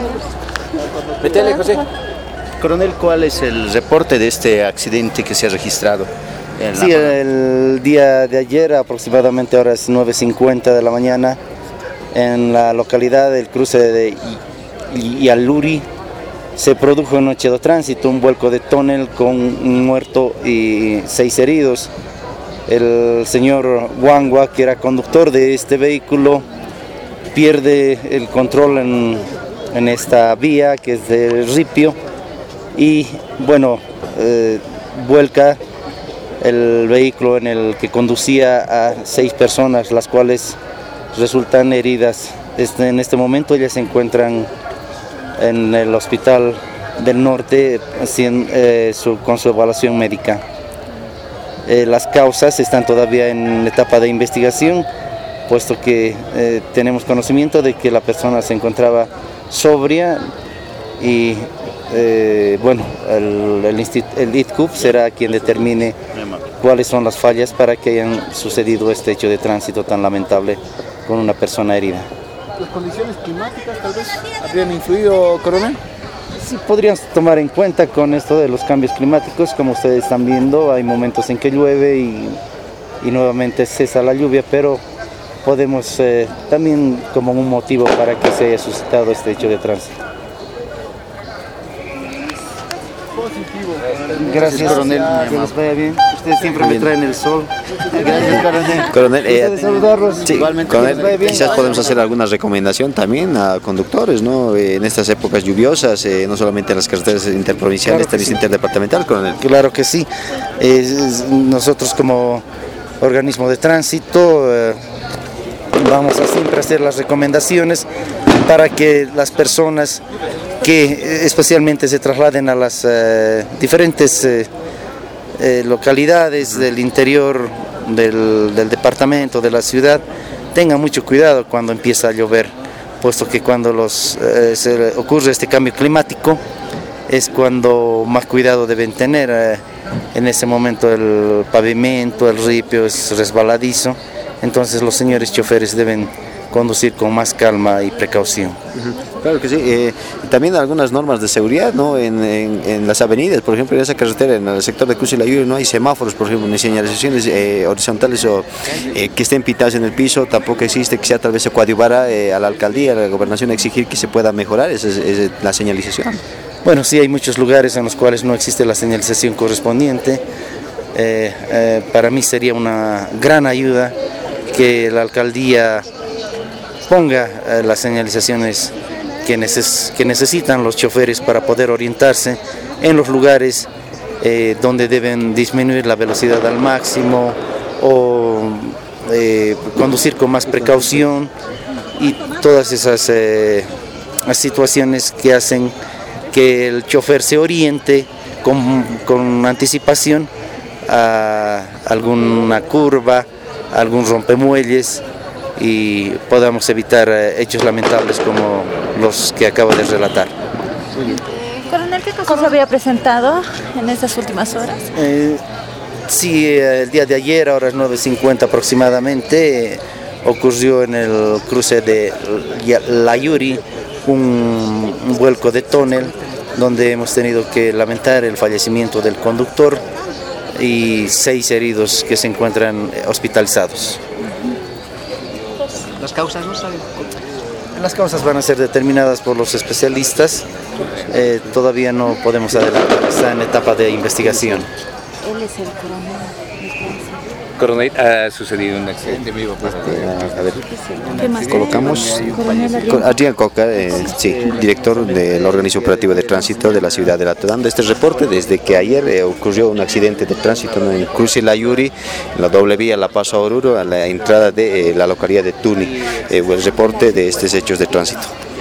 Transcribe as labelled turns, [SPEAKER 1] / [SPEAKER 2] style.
[SPEAKER 1] Métele, José.
[SPEAKER 2] Coronel, ¿cuál es el reporte de este accidente que se ha registrado?
[SPEAKER 3] Sí, el día de ayer, aproximadamente horas 9:50 de la mañana, en la localidad del cruce de Yaluri, se produjo un hecho de tránsito, un vuelco de tonel con un muerto y 6 heridos. El señor Wangwa, que era conductor de este vehículo, pierde el control en esta vía que es de Ripio y bueno, vuelca el vehículo en el que conducía a 6 personas, las cuales resultan heridas. En este momento ellas se encuentran en el hospital del norte con su evaluación médica. Las causas están todavía en etapa de investigación, puesto que tenemos conocimiento de que la persona se encontraba sobria y bueno, el ITCUP será quien determine cuáles son las fallas para que hayan sucedido este hecho de tránsito tan lamentable con una persona herida.
[SPEAKER 1] ¿Las condiciones climáticas tal vez habrían influido, coronel?
[SPEAKER 3] Sí, podríamos tomar en cuenta con esto de los cambios climáticos. Como ustedes están viendo, hay momentos en que llueve y nuevamente cesa la lluvia, pero podemos también como un motivo para que se haya suscitado este hecho de tránsito. Gracias, coronel. Que les vaya bien. Ustedes siempre me traen el sol. Gracias, coronel.
[SPEAKER 4] Coronel,
[SPEAKER 3] saludarlos.
[SPEAKER 4] sí,
[SPEAKER 3] Igualmente.
[SPEAKER 4] coronel, quizás podemos hacer alguna recomendación también a conductores, ¿no? En estas épocas lluviosas, no solamente en las carreteras interprovinciales,
[SPEAKER 3] Claro que sí.
[SPEAKER 4] interdepartamental, coronel.
[SPEAKER 3] Claro que sí. Nosotros como organismo de tránsito vamos a siempre hacer las recomendaciones para que las personas que especialmente se trasladen a las diferentes localidades del interior del departamento, de la ciudad, tengan mucho cuidado cuando empieza a llover, puesto que cuando se ocurre este cambio climático es cuando más cuidado deben tener. En ese momento el pavimento, el ripio es resbaladizo, entonces los señores choferes deben conducir con más calma y precaución.
[SPEAKER 4] Claro que sí. También algunas normas de seguridad, ¿no? En las avenidas, por ejemplo, en esa carretera, en el sector de Cruce y La Yuri, no hay semáforos, por ejemplo, ni señalizaciones horizontales o que estén pintadas en el piso. Tampoco existe, que sea tal vez se coadyuvara a la alcaldía, a la gobernación, a exigir que se pueda mejorar la señalización.
[SPEAKER 3] Bueno, sí, hay muchos lugares en los cuales no existe la señalización correspondiente. Para mí sería una gran ayuda que la alcaldía ponga las señalizaciones que necesitan los choferes para poder orientarse en los lugares donde deben disminuir la velocidad al máximo o conducir con más precaución y todas esas situaciones que hacen que el chofer se oriente con anticipación a alguna curva, a algún rompemuelles y podamos evitar hechos lamentables como los que acabo de relatar.
[SPEAKER 5] Coronel, ¿qué casos había presentado en estas últimas horas?
[SPEAKER 3] Sí, el día de ayer, a horas 9:50 aproximadamente, ocurrió en el cruce de La Yuri un vuelco de tonel donde hemos tenido que lamentar el fallecimiento del conductor y 6 heridos que se encuentran hospitalizados.
[SPEAKER 1] ¿Las causas no saben?
[SPEAKER 3] Las causas van a ser determinadas por los especialistas, todavía no podemos adelantar, está en etapa de investigación.
[SPEAKER 5] Él es el coronel.
[SPEAKER 1] Coronel, ha sucedido un accidente vivo.
[SPEAKER 4] A ver,
[SPEAKER 5] ¿Qué más?
[SPEAKER 4] colocamos
[SPEAKER 5] Coronel
[SPEAKER 4] Adrián Coca, sí, director del organismo operativo de tránsito de la ciudad de Lato, dando este reporte desde que ayer ocurrió un accidente de tránsito en el cruce La Yuri, en la doble vía La Paz a Oruro, a la entrada de la localidad de Tuni. El reporte de estos hechos de tránsito.